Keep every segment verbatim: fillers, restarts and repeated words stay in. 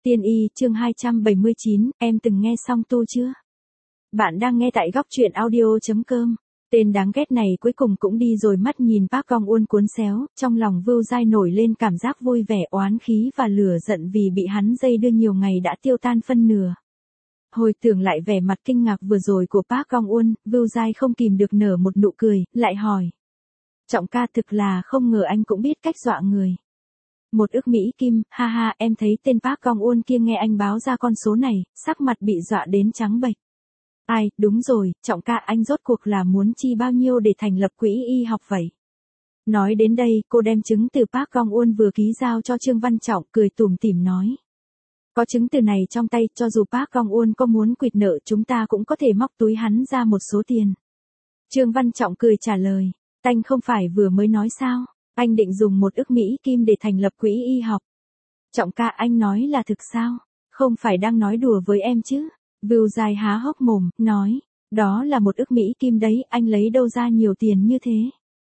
Tiên y, chương hai trăm bảy mươi chín, em từng nghe xong tu chưa? Bạn đang nghe tại góc truyện audio.com. Tên đáng ghét này cuối cùng cũng đi rồi, mắt nhìn Park Gong Eun cuốn xéo, trong lòng Vưu Giai nổi lên cảm giác vui vẻ, oán khí và lửa giận vì bị hắn dây đưa nhiều ngày đã tiêu tan phân nửa. Hồi tưởng lại vẻ mặt kinh ngạc vừa rồi của Park Gong Eun, Vưu Giai không kìm được nở một nụ cười, lại hỏi. Trọng ca, thực là không ngờ anh cũng biết cách dọa người. Một ức Mỹ Kim, ha ha, em thấy tên Park Gong Eun kia nghe anh báo ra con số này, sắc mặt bị dọa đến trắng bệch. Ai, đúng rồi, Trọng ca, anh rốt cuộc là muốn chi bao nhiêu để thành lập quỹ y học vậy? Nói đến đây, cô đem chứng từ Park Gong Eun vừa ký giao cho Trương Văn Trọng, cười tủm tỉm nói. Có chứng từ này trong tay, cho dù Park Gong Eun có muốn quỵt nợ chúng ta cũng có thể móc túi hắn ra một số tiền. Trương Văn Trọng cười trả lời, anh không phải vừa mới nói sao? Anh định dùng một ức Mỹ Kim để thành lập quỹ y học. Trọng ca, anh nói là thực sao? Không phải đang nói đùa với em chứ? Vưu Giai há hốc mồm, nói, đó là một ức Mỹ Kim đấy, anh lấy đâu ra nhiều tiền như thế?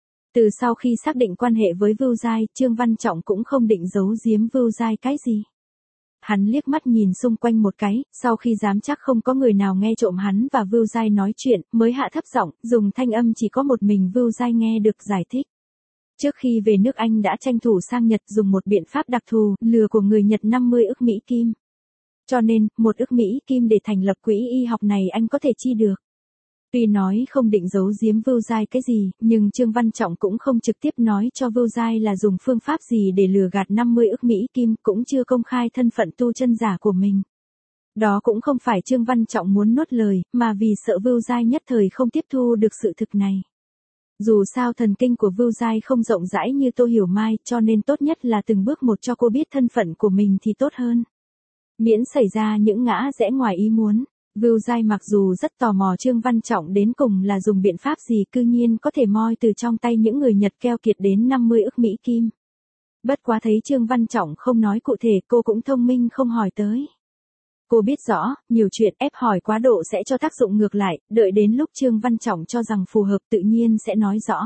Từ sau khi xác định quan hệ với Vưu Giai, Trương Văn Trọng cũng không định giấu giếm Vưu Giai cái gì. Hắn liếc mắt nhìn xung quanh một cái, sau khi dám chắc không có người nào nghe trộm hắn và Vưu Giai nói chuyện, mới hạ thấp giọng, dùng thanh âm chỉ có một mình Vưu Giai nghe được giải thích. Trước khi về nước anh đã tranh thủ sang Nhật dùng một biện pháp đặc thù, lừa của người Nhật năm mươi ức Mỹ Kim. Cho nên, một ức Mỹ Kim để thành lập quỹ y học này anh có thể chi được. Tuy nói không định giấu giếm Vưu Giai cái gì, nhưng Trương Văn Trọng cũng không trực tiếp nói cho Vưu Giai là dùng phương pháp gì để lừa gạt năm mươi ức Mỹ Kim, cũng chưa công khai thân phận tu chân giả của mình. Đó cũng không phải Trương Văn Trọng muốn nuốt lời, mà vì sợ Vưu Giai nhất thời không tiếp thu được sự thực này. Dù sao thần kinh của Vưu Giai không rộng rãi như Tô Hiểu Mai, cho nên tốt nhất là từng bước một cho cô biết thân phận của mình thì tốt hơn. Miễn xảy ra những ngã rẽ ngoài ý muốn. Vưu Giai mặc dù rất tò mò Trương Văn Trọng đến cùng là dùng biện pháp gì cư nhiên có thể moi từ trong tay những người Nhật keo kiệt đến năm mươi ức Mỹ Kim. Bất quá thấy Trương Văn Trọng không nói cụ thể, cô cũng thông minh không hỏi tới. Cô biết rõ, nhiều chuyện ép hỏi quá độ sẽ cho tác dụng ngược lại, đợi đến lúc Trương Văn Trọng cho rằng phù hợp tự nhiên sẽ nói rõ.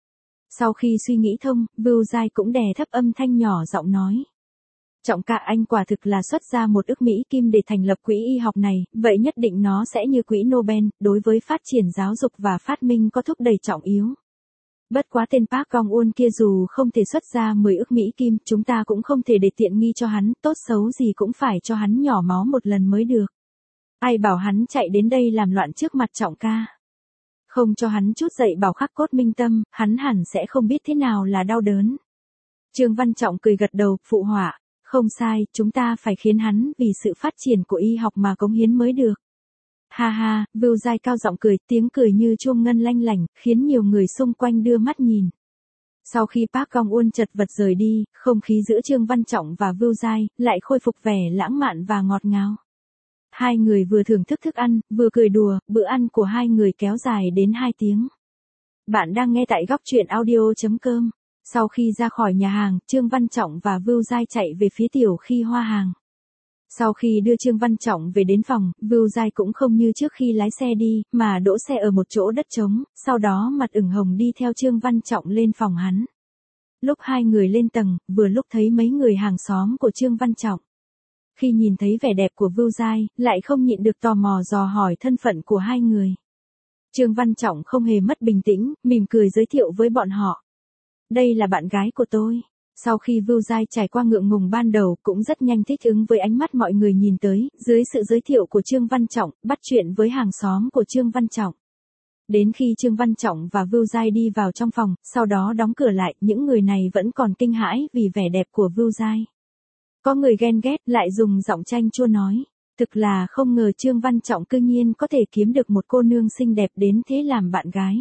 Sau khi suy nghĩ thông, Vưu Giai cũng đè thấp âm thanh nhỏ giọng nói. Trọng ca, anh quả thực là xuất ra một ức Mỹ Kim để thành lập quỹ y học này, vậy nhất định nó sẽ như quỹ Nobel, đối với phát triển giáo dục và phát minh có thúc đẩy trọng yếu. Bất quá tên Park Gong Eun kia dù không thể xuất ra mười ức Mỹ Kim, chúng ta cũng không thể để tiện nghi cho hắn, tốt xấu gì cũng phải cho hắn nhỏ máu một lần mới được. Ai bảo hắn chạy đến đây làm loạn trước mặt Trọng ca. Không cho hắn chút dạy bảo khắc cốt minh tâm, hắn hẳn sẽ không biết thế nào là đau đớn. Trương Văn Trọng cười gật đầu, phụ họa, không sai, chúng ta phải khiến hắn vì sự phát triển của y học mà cống hiến mới được. Ha ha, Vưu Giai cao giọng cười, tiếng cười như chuông ngân lanh lảnh, khiến nhiều người xung quanh đưa mắt nhìn. Sau khi Park Gong Eun chật vật rời đi, không khí giữa Trương Văn Trọng và Vưu Giai lại khôi phục vẻ lãng mạn và ngọt ngào. Hai người vừa thưởng thức thức ăn, vừa cười đùa, bữa ăn của hai người kéo dài đến hai tiếng. Bạn đang nghe tại góc truyện audio.com. Sau khi ra khỏi nhà hàng, Trương Văn Trọng và Vưu Giai chạy về phía tiểu khi hoa hàng. Sau khi đưa Trương Văn Trọng về đến phòng, Vưu Giai cũng không như trước khi lái xe đi, mà đỗ xe ở một chỗ đất trống, sau đó mặt ửng hồng đi theo Trương Văn Trọng lên phòng hắn. Lúc hai người lên tầng, vừa lúc thấy mấy người hàng xóm của Trương Văn Trọng. Khi nhìn thấy vẻ đẹp của Vưu Giai, lại không nhịn được tò mò dò hỏi thân phận của hai người. Trương Văn Trọng không hề mất bình tĩnh, mỉm cười giới thiệu với bọn họ. Đây là bạn gái của tôi. Sau khi Vưu Giai trải qua ngượng ngùng ban đầu cũng rất nhanh thích ứng với ánh mắt mọi người nhìn tới, dưới sự giới thiệu của Trương Văn Trọng, bắt chuyện với hàng xóm của Trương Văn Trọng. Đến khi Trương Văn Trọng và Vưu Giai đi vào trong phòng, sau đó đóng cửa lại, những người này vẫn còn kinh hãi vì vẻ đẹp của Vưu Giai. Có người ghen ghét lại dùng giọng chanh chua nói, thực là không ngờ Trương Văn Trọng cư nhiên có thể kiếm được một cô nương xinh đẹp đến thế làm bạn gái.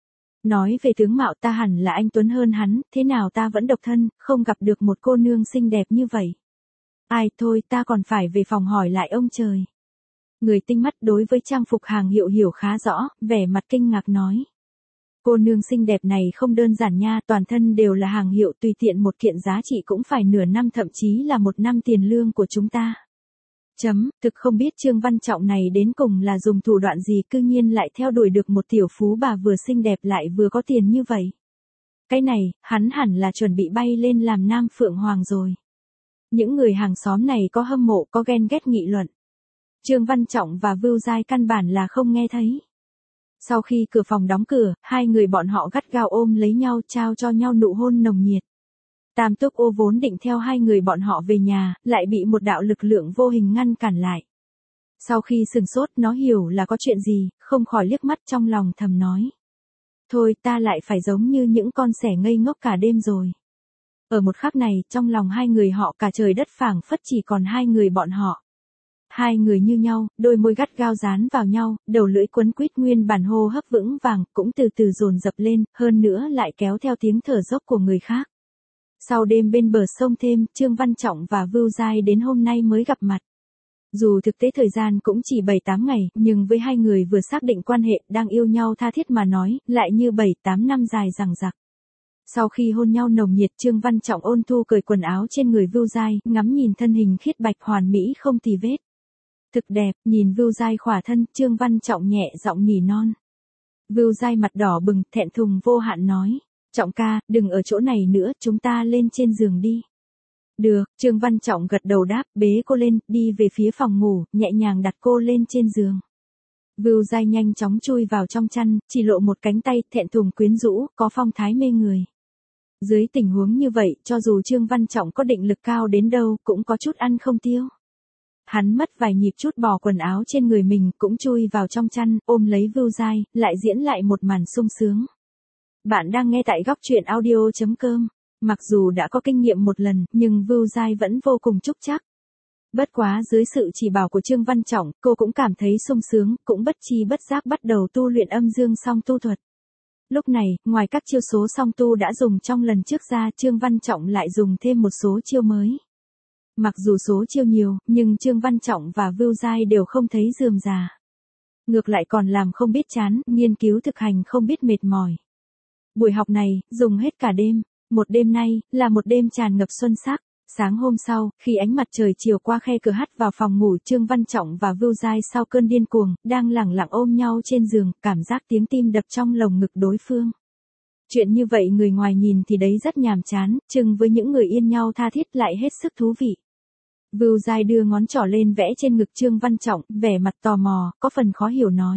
Nói về tướng mạo ta hẳn là anh tuấn hơn hắn, thế nào ta vẫn độc thân, không gặp được một cô nương xinh đẹp như vậy. Ai thôi, ta còn phải về phòng hỏi lại ông trời. Người tinh mắt đối với trang phục hàng hiệu hiểu khá rõ, vẻ mặt kinh ngạc nói. Cô nương xinh đẹp này không đơn giản nha, toàn thân đều là hàng hiệu, tùy tiện một kiện giá trị cũng phải nửa năm thậm chí là một năm tiền lương của chúng ta. Chấm, thực không biết Trương Văn Trọng này đến cùng là dùng thủ đoạn gì cư nhiên lại theo đuổi được một tiểu phú bà vừa xinh đẹp lại vừa có tiền như vậy. Cái này, hắn hẳn là chuẩn bị bay lên làm Nam Phượng Hoàng rồi. Những người hàng xóm này có hâm mộ có ghen ghét nghị luận. Trương Văn Trọng và Vưu Giai căn bản là không nghe thấy. Sau khi cửa phòng đóng cửa, hai người bọn họ gắt gao ôm lấy nhau trao cho nhau nụ hôn nồng nhiệt. Tam Túc Ô vốn định theo hai người bọn họ về nhà, lại bị một đạo lực lượng vô hình ngăn cản lại. Sau khi sừng sốt nó hiểu là có chuyện gì, không khỏi liếc mắt trong lòng thầm nói. Thôi ta lại phải giống như những con sẻ ngây ngốc cả đêm rồi. Ở một khắc này, trong lòng hai người họ cả trời đất phảng phất chỉ còn hai người bọn họ. Hai người như nhau, đôi môi gắt gao dán vào nhau, đầu lưỡi quấn quýt nguyên bản hô hấp vững vàng, cũng từ từ dồn dập lên, hơn nữa lại kéo theo tiếng thở dốc của người khác. Sau đêm bên bờ sông thêm, Trương Văn Trọng và Vưu Giai đến hôm nay mới gặp mặt. Dù thực tế thời gian cũng chỉ bảy tám ngày, nhưng với hai người vừa xác định quan hệ, đang yêu nhau tha thiết mà nói, lại như bảy tám năm dài dằng dặc. Sau khi hôn nhau nồng nhiệt, Trương Văn Trọng ôn thu cởi quần áo trên người Vưu Giai, ngắm nhìn thân hình khiết bạch hoàn mỹ không tì vết. Thực đẹp, nhìn Vưu Giai khỏa thân, Trương Văn Trọng nhẹ giọng nỉ non. Vưu Giai mặt đỏ bừng, thẹn thùng vô hạn nói. Trọng ca, đừng ở chỗ này nữa, chúng ta lên trên giường đi. Được, Trương Văn Trọng gật đầu đáp, bế cô lên, đi về phía phòng ngủ, nhẹ nhàng đặt cô lên trên giường. Vưu Giai nhanh chóng chui vào trong chăn, chỉ lộ một cánh tay, thẹn thùng quyến rũ, có phong thái mê người. Dưới tình huống như vậy, cho dù Trương Văn Trọng có định lực cao đến đâu, cũng có chút ăn không tiêu. Hắn mất vài nhịp chút bỏ quần áo trên người mình, cũng chui vào trong chăn, ôm lấy Vưu Giai, lại diễn lại một màn sung sướng. Bạn đang nghe tại góc truyện audio chấm com. Mặc dù đã có kinh nghiệm một lần, nhưng Vưu Giai vẫn vô cùng trúc chắc. Bất quá dưới sự chỉ bảo của Trương Văn Trọng, cô cũng cảm thấy sung sướng, cũng bất chi bất giác bắt đầu tu luyện âm dương song tu thuật. Lúc này, ngoài các chiêu số song tu đã dùng trong lần trước ra, Trương Văn Trọng lại dùng thêm một số chiêu mới. Mặc dù số chiêu nhiều, nhưng Trương Văn Trọng và Vưu Giai đều không thấy rườm rà. Ngược lại còn làm không biết chán, nghiên cứu thực hành không biết mệt mỏi. Buổi học này, dùng hết cả đêm. Một đêm nay, là một đêm tràn ngập xuân sắc. Sáng hôm sau, khi ánh mặt trời chiều qua khe cửa hắt vào phòng ngủ, Trương Văn Trọng và Vưu Giai sau cơn điên cuồng, đang lẳng lặng ôm nhau trên giường, cảm giác tiếng tim đập trong lồng ngực đối phương. Chuyện như vậy người ngoài nhìn thì đấy rất nhàm chán, chừng với những người yên nhau tha thiết lại hết sức thú vị. Vưu Giai đưa ngón trỏ lên vẽ trên ngực Trương Văn Trọng, vẻ mặt tò mò, có phần khó hiểu nói.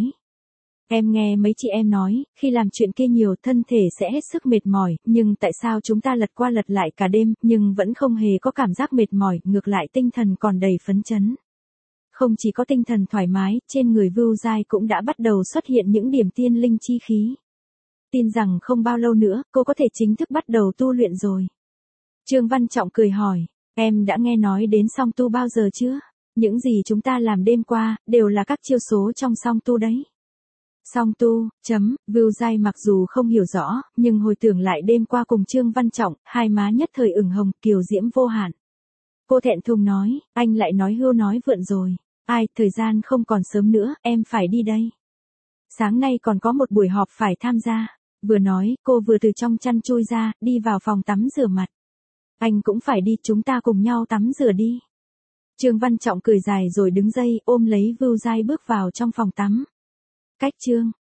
Em nghe mấy chị em nói, khi làm chuyện kia nhiều thân thể sẽ hết sức mệt mỏi, nhưng tại sao chúng ta lật qua lật lại cả đêm, nhưng vẫn không hề có cảm giác mệt mỏi, ngược lại tinh thần còn đầy phấn chấn. Không chỉ có tinh thần thoải mái, trên người Vưu Giai cũng đã bắt đầu xuất hiện những điểm tiên linh chi khí. Tin rằng không bao lâu nữa, cô có thể chính thức bắt đầu tu luyện rồi. Trương Văn Trọng cười hỏi, em đã nghe nói đến song tu bao giờ chưa? Những gì chúng ta làm đêm qua, đều là các chiêu số trong song tu đấy. Song tu, chấm, Vưu Giai mặc dù không hiểu rõ, nhưng hồi tưởng lại đêm qua cùng Trương Văn Trọng, hai má nhất thời ửng hồng, kiều diễm vô hạn. Cô thẹn thùng nói, anh lại nói hưu nói vượn rồi. Ai, thời gian không còn sớm nữa, em phải đi đây. Sáng nay còn có một buổi họp phải tham gia. Vừa nói, cô vừa từ trong chăn chui ra, đi vào phòng tắm rửa mặt. Anh cũng phải đi, chúng ta cùng nhau tắm rửa đi. Trương Văn Trọng cười dài rồi đứng dậy, ôm lấy Vưu Giai bước vào trong phòng tắm. Cách chương